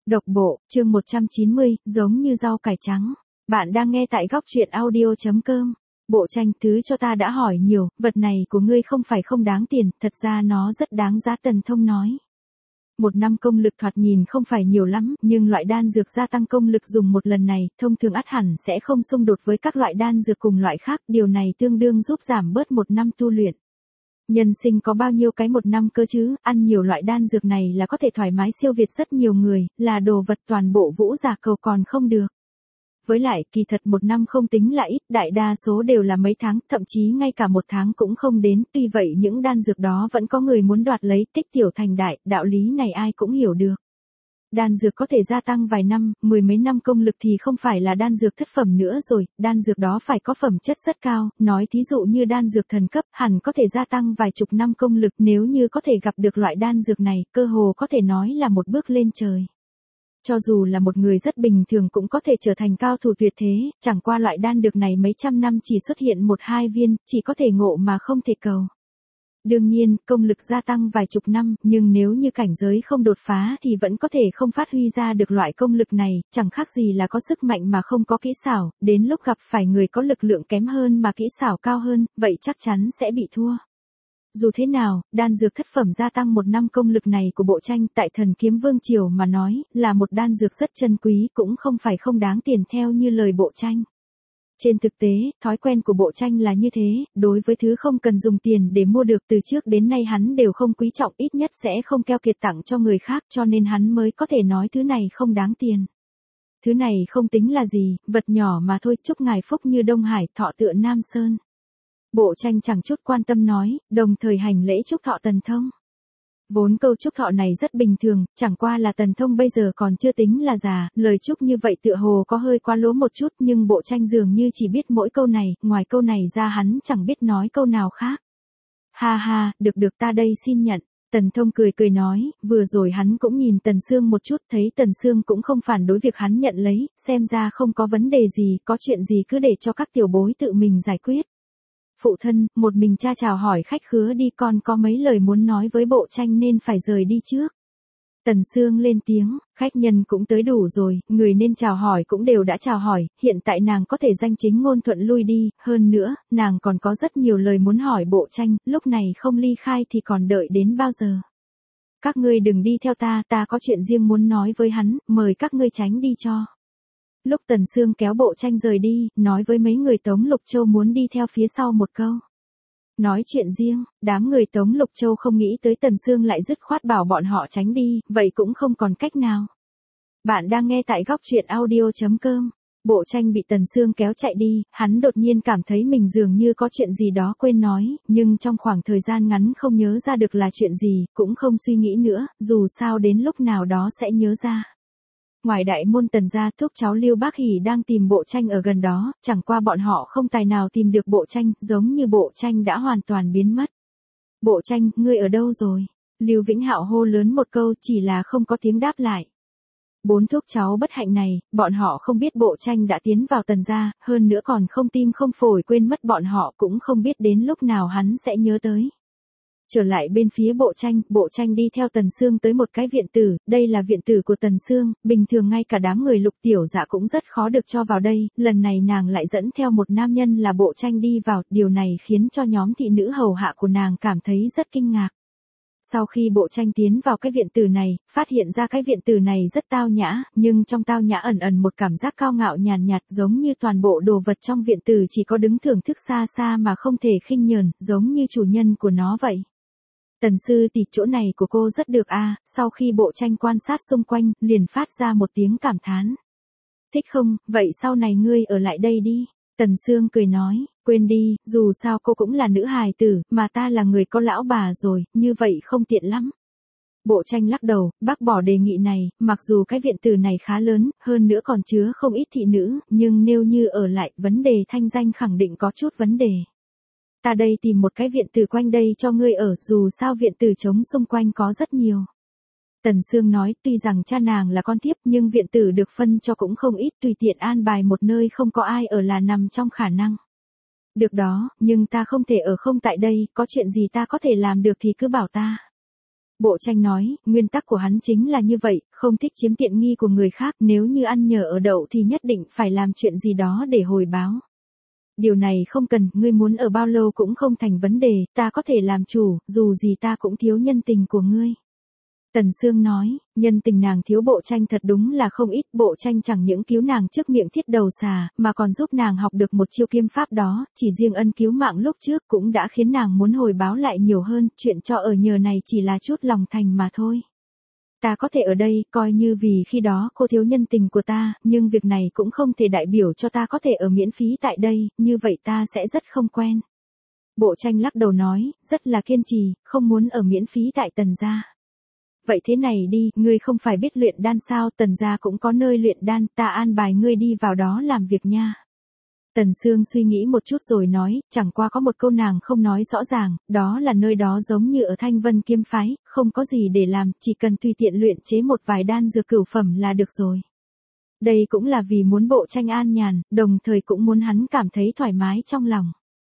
Độc bộ, chương 190, giống như rau cải trắng. Bạn đang nghe tại góc truyện audio.com. Bộ tranh, thứ cho ta đã hỏi nhiều, vật này của ngươi không phải không đáng tiền, thật ra nó rất đáng giá. Tần Thông nói. Một năm công lực thoạt nhìn không phải nhiều lắm, nhưng loại đan dược gia tăng công lực dùng một lần này, thông thường ắt hẳn sẽ không xung đột với các loại đan dược cùng loại khác, điều này tương đương giúp giảm bớt một năm tu luyện. Nhân sinh có bao nhiêu cái một năm cơ chứ, ăn nhiều loại đan dược này là có thể thoải mái siêu việt rất nhiều người, là đồ vật toàn bộ vũ giả cầu còn không được. Với lại, kỳ thật một năm không tính là ít, đại đa số đều là mấy tháng, thậm chí ngay cả một tháng cũng không đến, tuy vậy những đan dược đó vẫn có người muốn đoạt lấy, tích tiểu thành đại, đạo lý này ai cũng hiểu được. Đan dược có thể gia tăng vài năm, mười mấy năm công lực thì không phải là đan dược thất phẩm nữa rồi, đan dược đó phải có phẩm chất rất cao, nói thí dụ như đan dược thần cấp, hẳn có thể gia tăng vài chục năm công lực, nếu như có thể gặp được loại đan dược này, cơ hồ có thể nói là một bước lên trời. Cho dù là một người rất bình thường cũng có thể trở thành cao thủ tuyệt thế, chẳng qua loại đan dược này mấy trăm năm chỉ xuất hiện một hai viên, chỉ có thể ngộ mà không thể cầu. Đương nhiên, công lực gia tăng vài chục năm, nhưng nếu như cảnh giới không đột phá thì vẫn có thể không phát huy ra được loại công lực này, chẳng khác gì là có sức mạnh mà không có kỹ xảo, đến lúc gặp phải người có lực lượng kém hơn mà kỹ xảo cao hơn, vậy chắc chắn sẽ bị thua. Dù thế nào, đan dược thất phẩm gia tăng một năm công lực này của Bộ Tranh tại Thần Kiếm Vương Triều mà nói, là một đan dược rất chân quý, cũng không phải không đáng tiền theo như lời Bộ Tranh. Trên thực tế, thói quen của Bộ Tranh là như thế, đối với thứ không cần dùng tiền để mua được từ trước đến nay hắn đều không quý trọng, ít nhất sẽ không keo kiệt tặng cho người khác, cho nên hắn mới có thể nói thứ này không đáng tiền. Thứ này không tính là gì, vật nhỏ mà thôi, chúc ngài phúc như Đông Hải, thọ tựa Nam Sơn. Bộ Tranh chẳng chút quan tâm nói, đồng thời hành lễ chúc thọ Tần Thông. Vốn câu chúc thọ này rất bình thường, chẳng qua là Tần Thông bây giờ còn chưa tính là già, lời chúc như vậy tựa hồ có hơi quá lố một chút, nhưng Bộ Tranh dường như chỉ biết mỗi câu này, ngoài câu này ra hắn chẳng biết nói câu nào khác. Ha ha, được ta đây xin nhận. Tần Thông cười cười nói, vừa rồi hắn cũng nhìn Tần Sương một chút, thấy Tần Sương cũng không phản đối việc hắn nhận lấy, xem ra không có vấn đề gì, có chuyện gì cứ để cho các tiểu bối tự mình giải quyết. Phụ thân, một mình cha chào hỏi khách khứa đi, con có mấy lời muốn nói với Bộ Tranh nên phải rời đi trước. Tần Sương lên tiếng, khách nhân cũng tới đủ rồi, người nên chào hỏi cũng đều đã chào hỏi, hiện tại nàng có thể danh chính ngôn thuận lui đi, hơn nữa, nàng còn có rất nhiều lời muốn hỏi Bộ Tranh, lúc này không ly khai thì còn đợi đến bao giờ. Các ngươi đừng đi theo ta có chuyện riêng muốn nói với hắn, mời các ngươi tránh đi cho. Lúc Tần Sương kéo Bộ Tranh rời đi, nói với mấy người Tống Lục Châu muốn đi theo phía sau một câu. Nói chuyện riêng, đám người Tống Lục Châu không nghĩ tới Tần Sương lại dứt khoát bảo bọn họ tránh đi, vậy cũng không còn cách nào. Bạn đang nghe tại góc truyện audio.com. Bộ Tranh bị Tần Sương kéo chạy đi, hắn đột nhiên cảm thấy mình dường như có chuyện gì đó quên nói, nhưng trong khoảng thời gian ngắn không nhớ ra được là chuyện gì, cũng không suy nghĩ nữa, dù sao đến lúc nào đó sẽ nhớ ra. Ngoài đại môn Tần gia, thúc cháu Lưu Bác Hỷ đang tìm Bộ Tranh ở gần đó, chẳng qua bọn họ không tài nào tìm được Bộ Tranh, giống như Bộ Tranh đã hoàn toàn biến mất. Bộ Tranh, ngươi ở đâu rồi? Lưu Vĩnh Hạo hô lớn một câu, chỉ là không có tiếng đáp lại. Bốn thúc cháu bất hạnh này, bọn họ không biết Bộ Tranh đã tiến vào Tần gia, hơn nữa còn không tim không phổi quên mất bọn họ, cũng không biết đến lúc nào hắn sẽ nhớ tới. Trở lại bên phía Bộ Tranh đi theo Tần Sương tới một cái viện tử, đây là viện tử của Tần Sương, bình thường ngay cả đám người Lục Tiểu Dạ cũng rất khó được cho vào đây, lần này nàng lại dẫn theo một nam nhân là Bộ Tranh đi vào, điều này khiến cho nhóm thị nữ hầu hạ của nàng cảm thấy rất kinh ngạc. Sau khi Bộ Tranh tiến vào cái viện tử này, phát hiện ra cái viện tử này rất tao nhã, nhưng trong tao nhã ẩn một cảm giác cao ngạo nhàn nhạt, giống như toàn bộ đồ vật trong viện tử chỉ có đứng thưởng thức xa xa mà không thể khinh nhờn, giống như chủ nhân của nó vậy. Tần sư tỷ, chỗ này của cô rất được a. Sau khi Bộ Tranh quan sát xung quanh, liền phát ra một tiếng cảm thán. Thích không, vậy sau này ngươi ở lại đây đi. Tần Sương cười nói, quên đi, dù sao cô cũng là nữ hài tử, mà ta là người có lão bà rồi, như vậy không tiện lắm. Bộ Tranh lắc đầu, bác bỏ đề nghị này, mặc dù cái viện tử này khá lớn, hơn nữa còn chứa không ít thị nữ, nhưng nếu như ở lại, vấn đề thanh danh khẳng định có chút vấn đề. Ta đây tìm một cái viện tử quanh đây cho ngươi ở, dù sao viện tử trống xung quanh có rất nhiều. Tần Sương nói, tuy rằng cha nàng là con thiếp nhưng viện tử được phân cho cũng không ít, tùy tiện an bài một nơi không có ai ở là nằm trong khả năng. Được đó, nhưng ta không thể ở không tại đây, có chuyện gì ta có thể làm được thì cứ bảo ta. Bộ Tranh nói, nguyên tắc của hắn chính là như vậy, không thích chiếm tiện nghi của người khác, nếu như ăn nhờ ở đậu thì nhất định phải làm chuyện gì đó để hồi báo. Điều này không cần, ngươi muốn ở bao lâu cũng không thành vấn đề, ta có thể làm chủ, dù gì ta cũng thiếu nhân tình của ngươi. Tần Sương nói, nhân tình nàng thiếu Bộ Tranh thật đúng là không ít, Bộ Tranh chẳng những cứu nàng trước miệng thiết đầu xà, mà còn giúp nàng học được một chiêu kiếm pháp đó, chỉ riêng ân cứu mạng lúc trước cũng đã khiến nàng muốn hồi báo lại nhiều hơn, chuyện cho ở nhờ này chỉ là chút lòng thành mà thôi. Ta có thể ở đây, coi như vì khi đó cô thiếu nhân tình của ta, nhưng việc này cũng không thể đại biểu cho ta có thể ở miễn phí tại đây, như vậy ta sẽ rất không quen. Bộ Tranh lắc đầu nói, rất là kiên trì, không muốn ở miễn phí tại Tần gia. Vậy thế này đi, ngươi không phải biết luyện đan sao, Tần gia cũng có nơi luyện đan, ta an bài ngươi đi vào đó làm việc nha. Tần Sương suy nghĩ một chút rồi nói, chẳng qua có một câu nàng không nói rõ ràng, đó là nơi đó giống như ở Thanh Vân Kiếm Phái, không có gì để làm, chỉ cần tùy tiện luyện chế một vài đan dược cửu phẩm là được rồi. Đây cũng là vì muốn Bộ Tranh an nhàn, đồng thời cũng muốn hắn cảm thấy thoải mái trong lòng.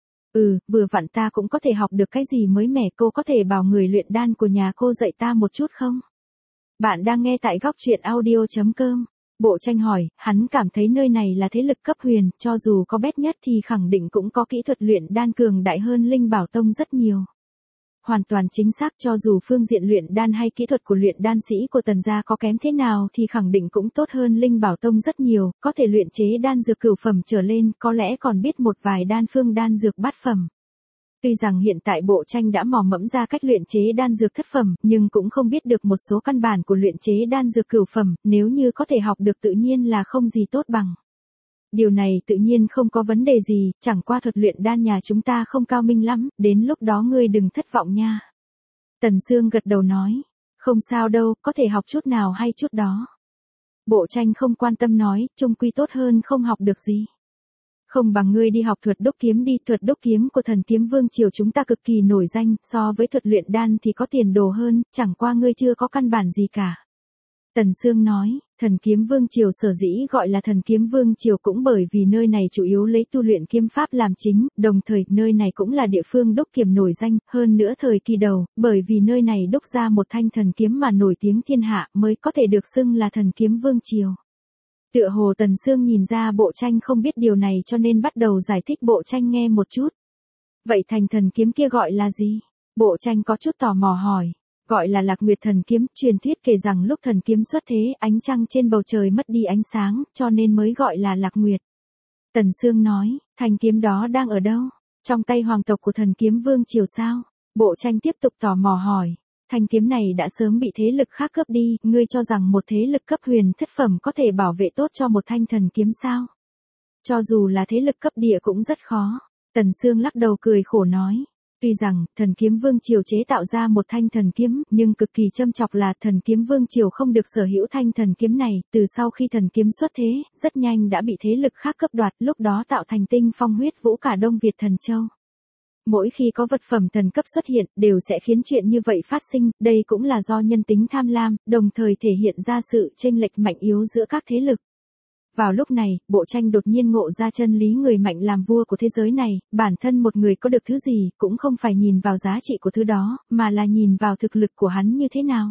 Vừa vặn ta cũng có thể học được cái gì mới mẻ, cô có thể bảo người luyện đan của nhà cô dạy ta một chút không? Bạn đang nghe tại góc truyện audio.com. Bộ Tranh hỏi, hắn cảm thấy nơi này là thế lực cấp huyền, cho dù có bét nhất thì khẳng định cũng có kỹ thuật luyện đan cường đại hơn Linh Bảo Tông rất nhiều. Hoàn toàn chính xác, cho dù phương diện luyện đan hay kỹ thuật của luyện đan sĩ của Tần gia có kém thế nào thì khẳng định cũng tốt hơn Linh Bảo Tông rất nhiều, có thể luyện chế đan dược cửu phẩm trở lên, có lẽ còn biết một vài đan phương đan dược bát phẩm. Tuy rằng hiện tại Bộ Tranh đã mò mẫm ra cách luyện chế đan dược thất phẩm, nhưng cũng không biết được một số căn bản của luyện chế đan dược cửu phẩm, nếu như có thể học được tự nhiên là không gì tốt bằng. Điều này tự nhiên không có vấn đề gì, chẳng qua thuật luyện đan nhà chúng ta không cao minh lắm, đến lúc đó ngươi đừng thất vọng nha. Tần Sương gật đầu nói, không sao đâu, có thể học chút nào hay chút đó. Bộ Tranh không quan tâm nói, chung quy tốt hơn không học được gì. Không bằng ngươi đi học thuật đúc kiếm đi, thuật đúc kiếm của Thần Kiếm Vương triều chúng ta cực kỳ nổi danh, so với thuật luyện đan thì có tiền đồ hơn, chẳng qua ngươi chưa có căn bản gì cả. Tần Sương nói, Thần Kiếm Vương triều sở dĩ gọi là Thần Kiếm Vương triều cũng bởi vì nơi này chủ yếu lấy tu luyện kiếm pháp làm chính, đồng thời nơi này cũng là địa phương đúc kiếm nổi danh, hơn nữa thời kỳ đầu, bởi vì nơi này đúc ra một thanh thần kiếm mà nổi tiếng thiên hạ mới có thể được xưng là Thần Kiếm Vương triều. Tựa hồ Tần Sương nhìn ra Bộ Tranh không biết điều này cho nên bắt đầu giải thích Bộ Tranh nghe một chút. Vậy thành thần kiếm kia gọi là gì? Bộ Tranh có chút tò mò hỏi. Gọi là Lạc Nguyệt thần kiếm, truyền thuyết kể rằng lúc thần kiếm xuất thế, ánh trăng trên bầu trời mất đi ánh sáng, cho nên mới gọi là Lạc Nguyệt. Tần Sương nói, thanh kiếm đó đang ở đâu? Trong tay hoàng tộc của Thần Kiếm Vương triều sao? Bộ Tranh tiếp tục tò mò hỏi. Thanh kiếm này đã sớm bị thế lực khác cướp đi, ngươi cho rằng một thế lực cấp huyền thất phẩm có thể bảo vệ tốt cho một thanh thần kiếm sao? Cho dù là thế lực cấp địa cũng rất khó. Tần Sương lắc đầu cười khổ nói. Tuy rằng, Thần Kiếm Vương triều chế tạo ra một thanh thần kiếm, nhưng cực kỳ châm chọc là Thần Kiếm Vương triều không được sở hữu thanh thần kiếm này, từ sau khi thần kiếm xuất thế, rất nhanh đã bị thế lực khác cướp đoạt, lúc đó tạo thành tinh phong huyết vũ cả Đông Việt Thần Châu. Mỗi khi có vật phẩm thần cấp xuất hiện, đều sẽ khiến chuyện như vậy phát sinh, đây cũng là do nhân tính tham lam, đồng thời thể hiện ra sự chênh lệch mạnh yếu giữa các thế lực. Vào lúc này, Bộ Tranh đột nhiên ngộ ra chân lý người mạnh làm vua của thế giới này, bản thân một người có được thứ gì, cũng không phải nhìn vào giá trị của thứ đó, mà là nhìn vào thực lực của hắn như thế nào.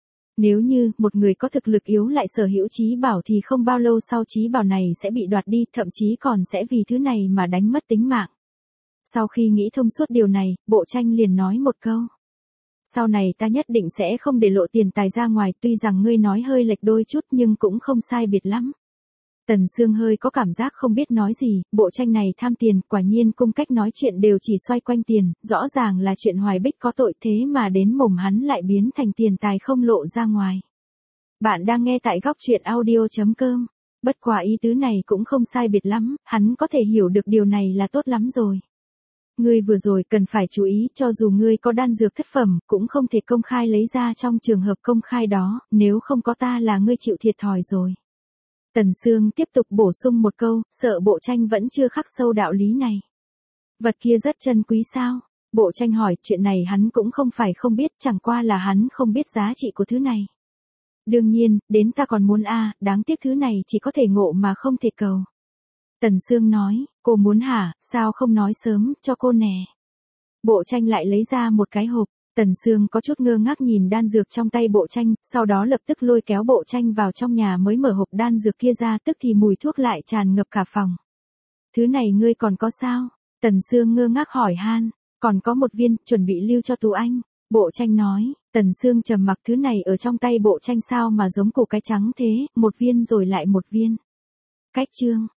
Nếu như, một người có thực lực yếu lại sở hữu trí bảo thì không bao lâu sau trí bảo này sẽ bị đoạt đi, thậm chí còn sẽ vì thứ này mà đánh mất tính mạng. Sau khi nghĩ thông suốt điều này, Bộ Tranh liền nói một câu. Sau này ta nhất định sẽ không để lộ tiền tài ra ngoài, tuy rằng ngươi nói hơi lệch đôi chút nhưng cũng không sai biệt lắm. Tần Sương hơi có cảm giác không biết nói gì, Bộ Tranh này tham tiền, quả nhiên cung cách nói chuyện đều chỉ xoay quanh tiền, rõ ràng là chuyện Hoài Bích có tội thế mà đến mồm hắn lại biến thành tiền tài không lộ ra ngoài. Bạn đang nghe tại góc truyện audio.com. Bất quá ý tứ này cũng không sai biệt lắm, hắn có thể hiểu được điều này là tốt lắm rồi. Ngươi vừa rồi cần phải chú ý, cho dù ngươi có đan dược thất phẩm, cũng không thể công khai lấy ra trong trường hợp công khai đó, nếu không có ta là ngươi chịu thiệt thòi rồi. Tần Sương tiếp tục bổ sung một câu, sợ Bộ Tranh vẫn chưa khắc sâu đạo lý này. Vật kia rất chân quý sao? Bộ Tranh hỏi, chuyện này hắn cũng không phải không biết, chẳng qua là hắn không biết giá trị của thứ này. Đương nhiên, đến ta còn muốn đáng tiếc thứ này chỉ có thể ngộ mà không thể cầu. Tần Sương nói, cô muốn hả, sao không nói sớm, cho cô nè. Bộ Tranh lại lấy ra một cái hộp, Tần Sương có chút ngơ ngác nhìn đan dược trong tay Bộ Tranh, sau đó lập tức lôi kéo Bộ Tranh vào trong nhà mới mở hộp đan dược kia ra, tức thì mùi thuốc lại tràn ngập cả phòng. Thứ này ngươi còn có sao? Tần Sương ngơ ngác hỏi han. Còn có một viên, chuẩn bị lưu cho Tú Anh. Bộ Tranh nói. Tần Sương trầm mặc, thứ này ở trong tay Bộ Tranh sao mà giống củ cái trắng thế, một viên rồi lại một viên. Cách chương.